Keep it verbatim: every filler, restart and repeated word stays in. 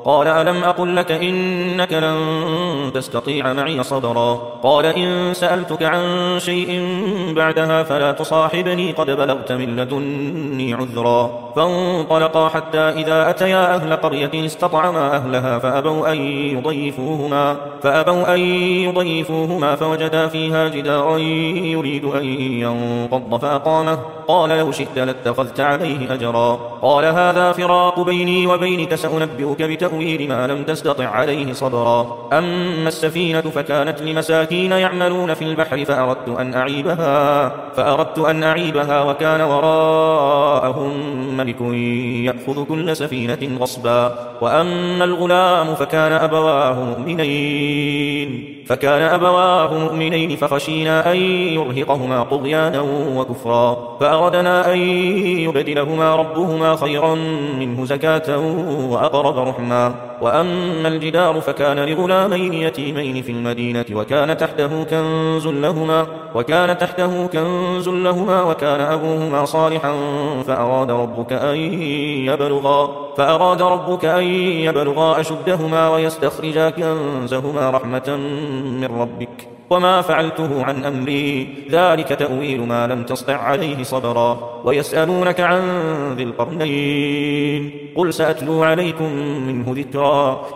قال ألم أقل لك إنك لن تستطيع معي صبرا قال إن سألتك عن شيء بعدها فلا تصاحبني قد بلغت من لدني عذرا فانطلقا حتى إذا أتيا أهل قرية استطعما أهلها فأبوا أن يضيفوهما, فأبوا أن يضيفوهما فوجدا فيها جدارا يريد أن ينقض فأقامه قال لو شئت لاتخذت عليه أجرا قال هذا فراق بيني وبينك سأنبئك بتأويل ما لم تستطع عليه صبرا أما السفينة فكانت لمساكين يعملون في البحر فأردت أن أعيبها, فأردت أن أعيبها وكان وراءهم ملك يأخذ كل سفينة غصبا وأما الغلام فكان أبواه مؤمنين فكان أبواه مؤمنين فخشينا أن يرهقهما طغيانا وكفرا فأردنا أن يبدلهما ربهما خيرا منه زكاة وأقرب رحما وأما الجدار فكان لغلامين يتيمين في المدينة وكان تحته كنز لهما وكان تحته كنز لهما وكان أبوهما صالحا فأراد ربك أن يبلغا فأراد ربك أن يبلغا أشدهما ويستخرجا كنزهما رحمة من ربك وما فعلته عن أمري ذلك تأويل ما لم تسطع عليه صبرا ويسألونك عن ذي القرنين قل سأتلو عليكم منه ذكرا